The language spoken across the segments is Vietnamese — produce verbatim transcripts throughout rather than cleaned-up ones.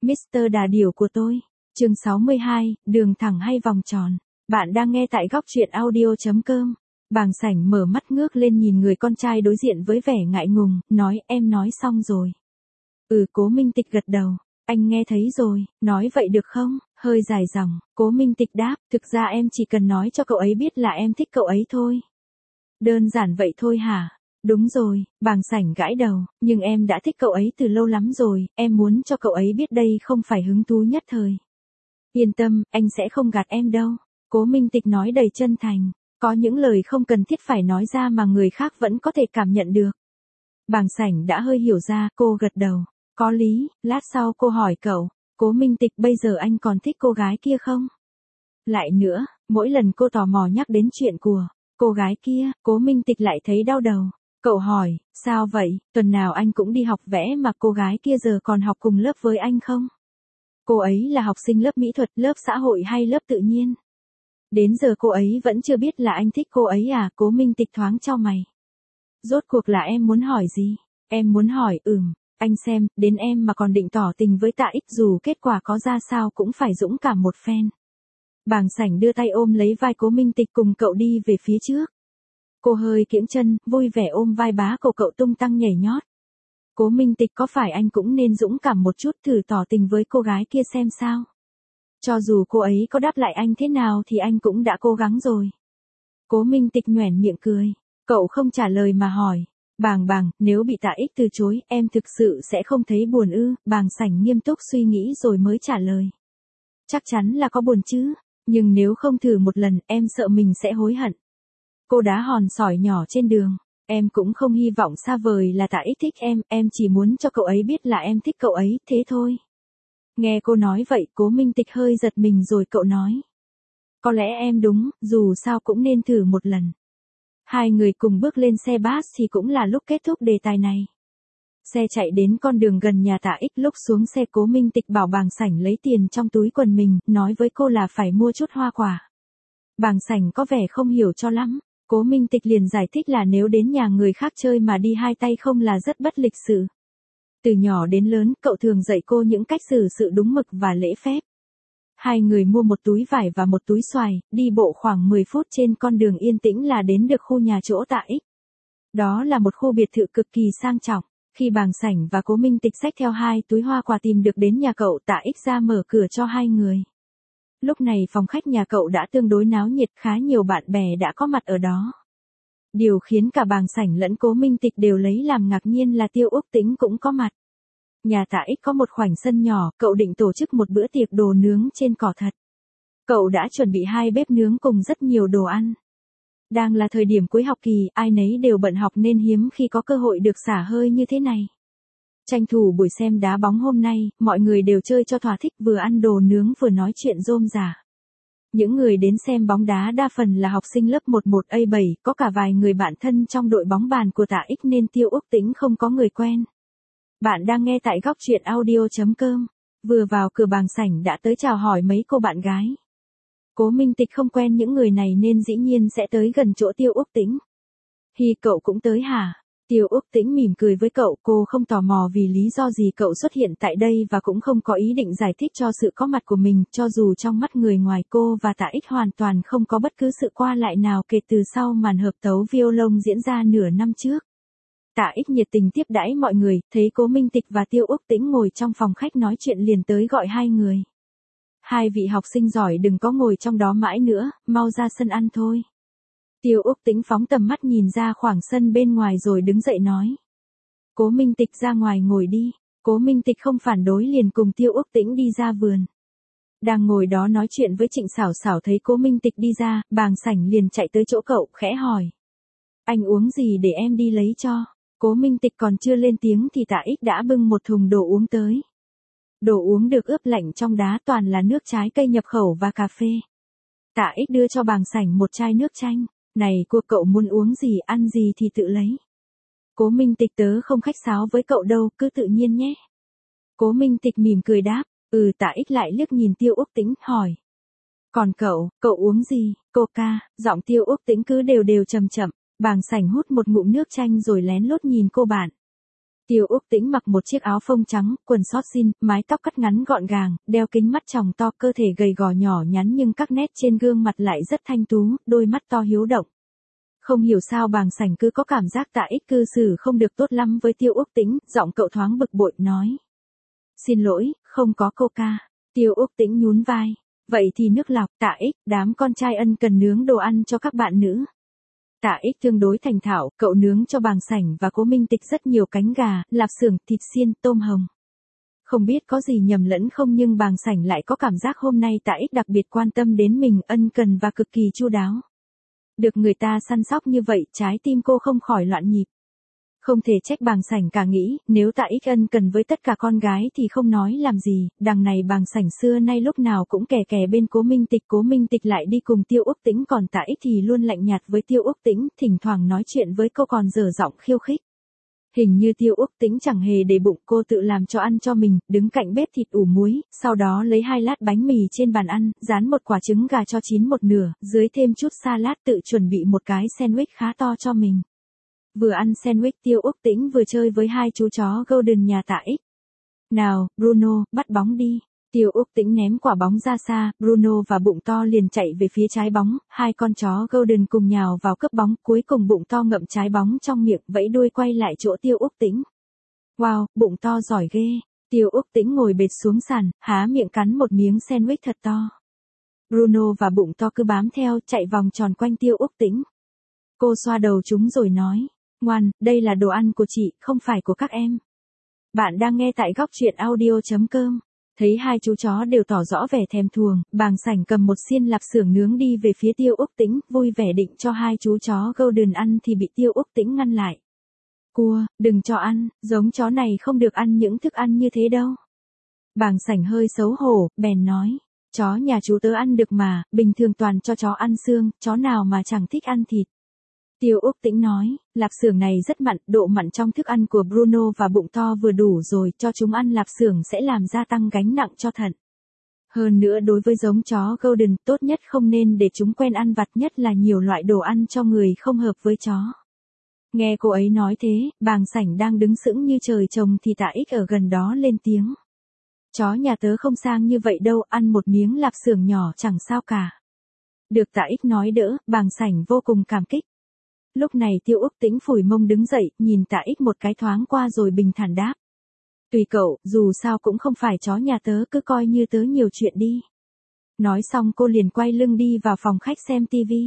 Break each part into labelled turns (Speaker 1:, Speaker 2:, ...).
Speaker 1: mít tơ Đà Điểu của tôi. Chương sáu mươi hai, đường thẳng hay vòng tròn. Bạn đang nghe tại góc truyện audio chấm com. Bàng Sảnh mở mắt ngước lên nhìn người con trai đối diện với vẻ ngại ngùng, nói em nói xong rồi. Ừ, Cố Minh Tịch gật đầu. Anh nghe thấy rồi, nói vậy được không? Hơi dài dòng, Cố Minh Tịch đáp, thực ra em chỉ cần nói cho cậu ấy biết là em thích cậu ấy thôi. Đơn giản vậy thôi hả? Đúng rồi, Bàng Sảnh gãi đầu, nhưng em đã thích cậu ấy từ lâu lắm rồi, em muốn cho cậu ấy biết đây không phải hứng thú nhất thời. Yên tâm, anh sẽ không gạt em đâu. Cố Minh Tịch nói đầy chân thành, có những lời không cần thiết phải nói ra mà người khác vẫn có thể cảm nhận được. Bàng Sảnh đã hơi hiểu ra, cô gật đầu. Có lý, lát sau cô hỏi cậu, Cố Minh Tịch bây giờ anh còn thích cô gái kia không? Lại nữa, mỗi lần cô tò mò nhắc đến chuyện của cô gái kia, Cố Minh Tịch lại thấy đau đầu. Cậu hỏi, sao vậy, tuần nào anh cũng đi học vẽ mà cô gái kia giờ còn học cùng lớp với anh không? Cô ấy là học sinh lớp mỹ thuật, lớp xã hội hay lớp tự nhiên? Đến giờ cô ấy vẫn chưa biết là anh thích cô ấy à? Cố Minh Tịch thoáng chau mày. Rốt cuộc là em muốn hỏi gì? Em muốn hỏi, ừm, anh xem, đến em mà còn định tỏ tình với Tạ Ích dù kết quả có ra sao cũng phải dũng cảm một phen. Bàng Sảnh đưa tay ôm lấy vai Cố Minh Tịch cùng cậu đi về phía trước. Cô hơi kiễng chân, vui vẻ ôm vai bá cậu cậu tung tăng nhảy nhót. Cố Minh Tịch có phải anh cũng nên dũng cảm một chút thử tỏ tình với cô gái kia xem sao? Cho dù cô ấy có đáp lại anh thế nào thì anh cũng đã cố gắng rồi. Cố Minh Tịch nhoẻn miệng cười. Cậu không trả lời mà hỏi. Bàng Bàng, nếu bị Tạ Ích từ chối, em thực sự sẽ không thấy buồn ư? Bàng Sảnh nghiêm túc suy nghĩ rồi mới trả lời. Chắc chắn là có buồn chứ, nhưng nếu không thử một lần, em sợ mình sẽ hối hận. Cô đá hòn sỏi nhỏ trên đường. Em cũng không hy vọng xa vời là Tạ Ích thích em, em chỉ muốn cho cậu ấy biết là em thích cậu ấy, thế thôi. Nghe cô nói vậy, Cố Minh Tịch hơi giật mình rồi cậu nói. Có lẽ em đúng, dù sao cũng nên thử một lần. Hai người cùng bước lên xe bus thì cũng là lúc kết thúc đề tài này. Xe chạy đến con đường gần nhà Tạ Ích, lúc xuống xe Cố Minh Tịch bảo Bàng Sảnh lấy tiền trong túi quần mình, nói với cô là phải mua chút hoa quả. Bàng Sảnh có vẻ không hiểu cho lắm. Cố Minh Tịch liền giải thích là nếu đến nhà người khác chơi mà đi hai tay không là rất bất lịch sự. Từ nhỏ đến lớn, cậu thường dạy cô những cách xử sự đúng mực và lễ phép. Hai người mua một túi vải và một túi xoài, đi bộ khoảng mười phút trên con đường yên tĩnh là đến được khu nhà chỗ Tạ Ích. Đó là một khu biệt thự cực kỳ sang trọng. Khi Bàng Sảnh và Cố Minh Tịch xách theo hai túi hoa quả tìm được đến nhà cậu, Tạ Ích ra mở cửa cho hai người. Lúc này phòng khách nhà cậu đã tương đối náo nhiệt, khá nhiều bạn bè đã có mặt ở đó. Điều khiến cả Bàng Sảnh lẫn Cố Minh Tịch đều lấy làm ngạc nhiên là Tiêu Úc Tĩnh cũng có mặt. Nhà Tạ Ích có một khoảnh sân nhỏ, cậu định tổ chức một bữa tiệc đồ nướng trên cỏ thật. Cậu đã chuẩn bị hai bếp nướng cùng rất nhiều đồ ăn. Đang là thời điểm cuối học kỳ, ai nấy đều bận học nên hiếm khi có cơ hội được xả hơi như thế này. Tranh thủ buổi xem đá bóng hôm nay, mọi người đều chơi cho thỏa thích, vừa ăn đồ nướng vừa nói chuyện rôm rả. Những người đến xem bóng đá đa phần là học sinh lớp mười một A bảy, có cả vài người bạn thân trong đội bóng bàn của Tạ Ích nên Tiêu Úc Tĩnh không có người quen. Bạn đang nghe tại góc truyện audio chấm com. Vừa vào cửa Bàng Sảnh đã tới chào hỏi mấy cô bạn gái. Cố Minh Tịch không quen những người này nên dĩ nhiên sẽ tới gần chỗ Tiêu Úc Tĩnh. Hi, cậu cũng tới hả? Tiêu Úc Tĩnh mỉm cười với cậu, cô không tò mò vì lý do gì cậu xuất hiện tại đây và cũng không có ý định giải thích cho sự có mặt của mình, cho dù trong mắt người ngoài cô và Tạ Ích hoàn toàn không có bất cứ sự qua lại nào kể từ sau màn hợp tấu violon diễn ra nửa năm trước. Tạ Ích nhiệt tình tiếp đãi mọi người, thấy Cố Minh Tịch và Tiêu Úc Tĩnh ngồi trong phòng khách nói chuyện liền tới gọi hai người. Hai vị học sinh giỏi đừng có ngồi trong đó mãi nữa, mau ra sân ăn thôi. Tiêu Úc Tĩnh phóng tầm mắt nhìn ra khoảng sân bên ngoài rồi đứng dậy nói. Cố Minh Tịch ra ngoài ngồi đi. Cố Minh Tịch không phản đối liền cùng Tiêu Úc Tĩnh đi ra vườn. Đang ngồi đó nói chuyện với Trịnh Xảo Xảo thấy Cố Minh Tịch đi ra, Bàng Sảnh liền chạy tới chỗ cậu, khẽ hỏi. Anh uống gì để em đi lấy cho? Cố Minh Tịch còn chưa lên tiếng thì Tạ Ích đã bưng một thùng đồ uống tới. Đồ uống được ướp lạnh trong đá toàn là nước trái cây nhập khẩu và cà phê. Tạ Ích đưa cho Bàng Sảnh một chai nước chanh. Này cô, cậu muốn uống gì, ăn gì thì tự lấy. Cố Minh Tịch tớ không khách sáo với cậu đâu, cứ tự nhiên nhé. Cố Minh Tịch mỉm cười đáp, ừ. Tạ Ích lại liếc nhìn Tiêu Úc Tĩnh, hỏi. Còn cậu, cậu uống gì? Coca. Giọng Tiêu Úc Tĩnh cứ đều đều chậm chậm. Bàng Sảnh hút một ngụm nước chanh rồi lén lút nhìn cô bạn. Tiêu Úc Tĩnh mặc một chiếc áo phông trắng, quần sót jean, mái tóc cắt ngắn gọn gàng, đeo kính mắt tròng to, cơ thể gầy gò nhỏ nhắn nhưng các nét trên gương mặt lại rất thanh tú, đôi mắt to hiếu động. Không hiểu sao Bàng Sảnh cứ có cảm giác Tạ Ích cư xử không được tốt lắm với Tiêu Úc Tĩnh, giọng cậu thoáng bực bội, nói. Xin lỗi, không có coca. Tiêu Úc Tĩnh nhún vai. Vậy thì nước lọc. Tạ Ích, đám con trai ân cần nướng đồ ăn cho các bạn nữ. Tạ Ích tương đối thành thạo, cậu nướng cho Bàng Sảnh và Cố Minh Tịch rất nhiều cánh gà, lạp xưởng, thịt xiên, tôm hồng. Không biết có gì nhầm lẫn không nhưng Bàng Sảnh lại có cảm giác hôm nay Tạ Ích đặc biệt quan tâm đến mình, ân cần và cực kỳ chu đáo. Được người ta săn sóc như vậy, trái tim cô không khỏi loạn nhịp. Không thể trách Bàng Sảnh cả nghĩ, nếu Tạ Ích ân cần với tất cả con gái thì không nói làm gì, đằng này Bàng Sảnh xưa nay lúc nào cũng kè kè bên Cố Minh Tịch, Cố Minh Tịch lại đi cùng Tiêu Úc Tĩnh, còn Tạ Ích thì luôn lạnh nhạt với Tiêu Úc Tĩnh, thỉnh thoảng nói chuyện với cô còn dở giọng khiêu khích. Hình như Tiêu Úc Tĩnh chẳng hề để bụng, cô tự làm cho ăn cho mình, đứng cạnh bếp thịt ủ muối, sau đó lấy hai lát bánh mì trên bàn ăn, dán một quả trứng gà cho chín một nửa, dưới thêm chút salad, tự chuẩn bị một cái sandwich khá to cho mình. Vừa ăn sandwich Tiêu Úc Tĩnh vừa chơi với hai chú chó Golden nhà Tạ Ích. Nào, Bruno, bắt bóng đi. Tiêu Úc Tĩnh ném quả bóng ra xa, Bruno và Bụng To liền chạy về phía trái bóng, hai con chó Golden cùng nhào vào cướp bóng, cuối cùng Bụng To ngậm trái bóng trong miệng, vẫy đuôi quay lại chỗ Tiêu Úc Tĩnh. Wow, Bụng To giỏi ghê. Tiêu Úc Tĩnh ngồi bệt xuống sàn, há miệng cắn một miếng sandwich thật to. Bruno và Bụng To cứ bám theo, chạy vòng tròn quanh Tiêu Úc Tĩnh. Cô xoa đầu chúng rồi nói. Ngoan, đây là đồ ăn của chị, không phải của các em. Bạn đang nghe tại góc truyện audio chấm com. Thấy hai chú chó đều tỏ rõ vẻ thèm thuồng, Bàng Sảnh cầm một xiên lạp xưởng nướng đi về phía Tiêu Úc Tĩnh, vui vẻ định cho hai chú chó Golden ăn thì bị Tiêu Úc Tĩnh ngăn lại. Cua, đừng cho ăn, giống chó này không được ăn những thức ăn như thế đâu. Bàng Sảnh hơi xấu hổ, bèn nói. Chó nhà chú tớ ăn được mà, bình thường toàn cho chó ăn xương, chó nào mà chẳng thích ăn thịt. Tiêu Úc Tĩnh nói, lạp xưởng này rất mặn, độ mặn trong thức ăn của Bruno và Bụng To vừa đủ rồi, cho chúng ăn lạp xưởng sẽ làm gia tăng gánh nặng cho thận. Hơn nữa đối với giống chó Golden, tốt nhất không nên để chúng quen ăn vặt, nhất là nhiều loại đồ ăn cho người không hợp với chó. Nghe cô ấy nói thế, Bàng Sảnh đang đứng sững như trời trồng thì Tạ Ích ở gần đó lên tiếng. Chó nhà tớ không sang như vậy đâu, ăn một miếng lạp xưởng nhỏ chẳng sao cả. Được Tạ Ích nói đỡ, Bàng Sảnh vô cùng cảm kích. Lúc này Tiêu Úc Tĩnh phủi mông đứng dậy, nhìn Tạ Ích một cái thoáng qua rồi bình thản đáp. Tùy cậu, dù sao cũng không phải chó nhà tớ, cứ coi như tớ nhiều chuyện đi. Nói xong cô liền quay lưng đi vào phòng khách xem tivi.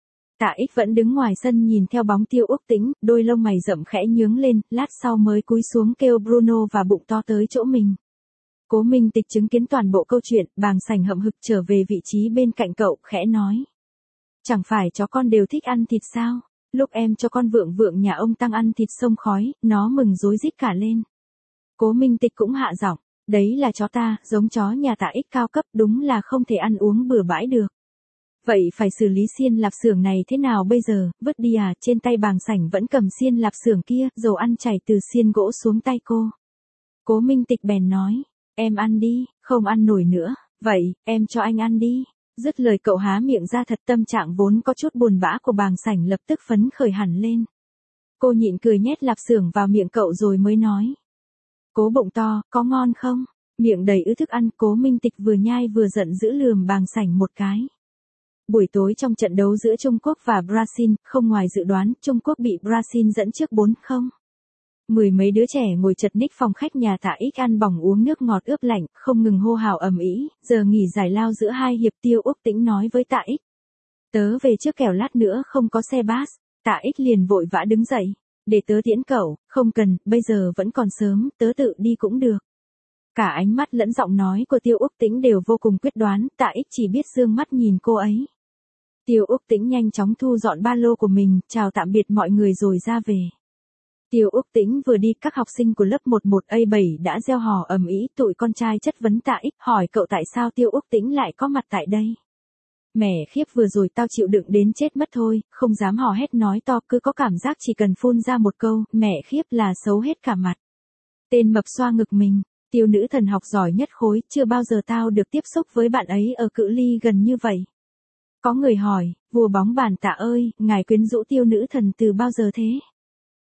Speaker 1: Tạ Ích vẫn đứng ngoài sân nhìn theo bóng Tiêu Úc Tĩnh, đôi lông mày rậm khẽ nhướng lên, lát sau mới cúi xuống kêu Bruno và Bụng To tới chỗ mình. Cố Minh Tịch chứng kiến toàn bộ câu chuyện, Bàng Sảnh hậm hực trở về vị trí bên cạnh cậu, khẽ nói. Chẳng phải chó con đều thích ăn thịt sao? Lúc em cho con Vượng Vượng nhà ông Tăng ăn thịt sông khói, nó mừng rối rít cả lên. Cố Minh Tịch cũng hạ giọng, đấy là chó ta, giống chó nhà Tạ Ích cao cấp, đúng là không thể ăn uống bừa bãi được. Vậy phải xử lý xiên lạp xưởng này thế nào bây giờ, vứt đi à? Trên tay Bàng Sảnh vẫn cầm xiên lạp xưởng kia, dầu ăn chảy từ xiên gỗ xuống tay cô. Cố Minh Tịch bèn nói, em ăn đi, không ăn nổi nữa, vậy, em cho anh ăn đi. Dứt lời cậu há miệng ra thật, tâm trạng vốn có chút buồn bã của Bàng Sảnh lập tức phấn khởi hẳn lên. Cô nhịn cười nhét lạp xưởng vào miệng cậu rồi mới nói. Cố Bụng To, có ngon không? Miệng đầy ứ thức ăn, Cố Minh Tịch vừa nhai vừa giận dữ lườm Bàng Sảnh một cái. Buổi tối trong trận đấu giữa Trung Quốc và Brazil, không ngoài dự đoán, Trung Quốc bị Brazil dẫn trước bốn không. Mười mấy đứa trẻ ngồi chật ních phòng khách nhà Tạ Ích ăn bỏng uống nước ngọt ướp lạnh, không ngừng hô hào ầm ĩ. Giờ nghỉ giải lao giữa hai hiệp, Tiêu Úc Tĩnh nói với Tạ Ích. Tớ về trước kẻo lát nữa không có xe bus. Tạ Ích liền vội vã đứng dậy. Để tớ tiễn cậu, không cần, bây giờ vẫn còn sớm, tớ tự đi cũng được. Cả ánh mắt lẫn giọng nói của Tiêu Úc Tĩnh đều vô cùng quyết đoán, Tạ Ích chỉ biết dương mắt nhìn cô ấy. Tiêu Úc Tĩnh nhanh chóng thu dọn ba lô của mình, chào tạm biệt mọi người rồi ra về. Tiêu Úc Tĩnh vừa đi, các học sinh của lớp mười một A bảy đã reo hò ầm ĩ, tụi con trai chất vấn Tạ Ích, hỏi cậu tại sao Tiêu Úc Tĩnh lại có mặt tại đây. Mẹ khiếp, vừa rồi tao chịu đựng đến chết mất thôi, không dám hò hét nói to, cứ có cảm giác chỉ cần phun ra một câu, mẹ khiếp là xấu hết cả mặt. Tên mập xoa ngực mình, Tiêu nữ thần học giỏi nhất khối, chưa bao giờ tao được tiếp xúc với bạn ấy ở cự ly gần như vậy. Có người hỏi, vua bóng bàn Tạ ơi, ngài quyến rũ Tiêu nữ thần từ bao giờ thế?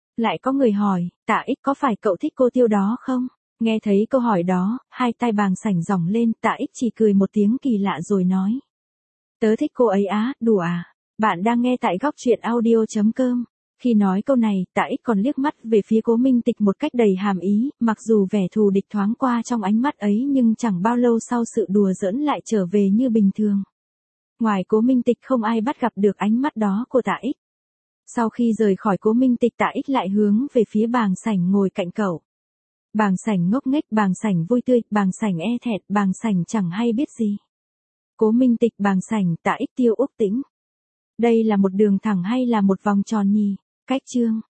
Speaker 1: Lại có người hỏi, Tạ Ích có phải cậu thích cô Tiêu đó không? Nghe thấy câu hỏi đó, hai tai Bàng Sảnh rỏng lên, Tạ Ích chỉ cười một tiếng kỳ lạ rồi nói. Tớ thích cô ấy á, đùa à? Bạn đang nghe tại góc truyện audio.com. Khi nói câu này, Tạ Ích còn liếc mắt về phía Cố Minh Tịch một cách đầy hàm ý, mặc dù vẻ thù địch thoáng qua trong ánh mắt ấy nhưng chẳng bao lâu sau sự đùa giỡn lại trở về như bình thường. Ngoài Cố Minh Tịch không ai bắt gặp được ánh mắt đó của Tạ Ích. Sau khi rời khỏi Cố Minh Tịch, Tạ Ích lại hướng về phía Bàng Sảnh ngồi cạnh cậu. Bàng Sảnh ngốc nghếch, Bàng Sảnh vui tươi, Bàng Sảnh e thẹn, Bàng Sảnh chẳng hay biết gì. Cố Minh Tịch, Bàng Sảnh, Tạ Ích, Tiêu Úc Tĩnh. Đây là một đường thẳng hay là một vòng tròn nhỉ? Cách chương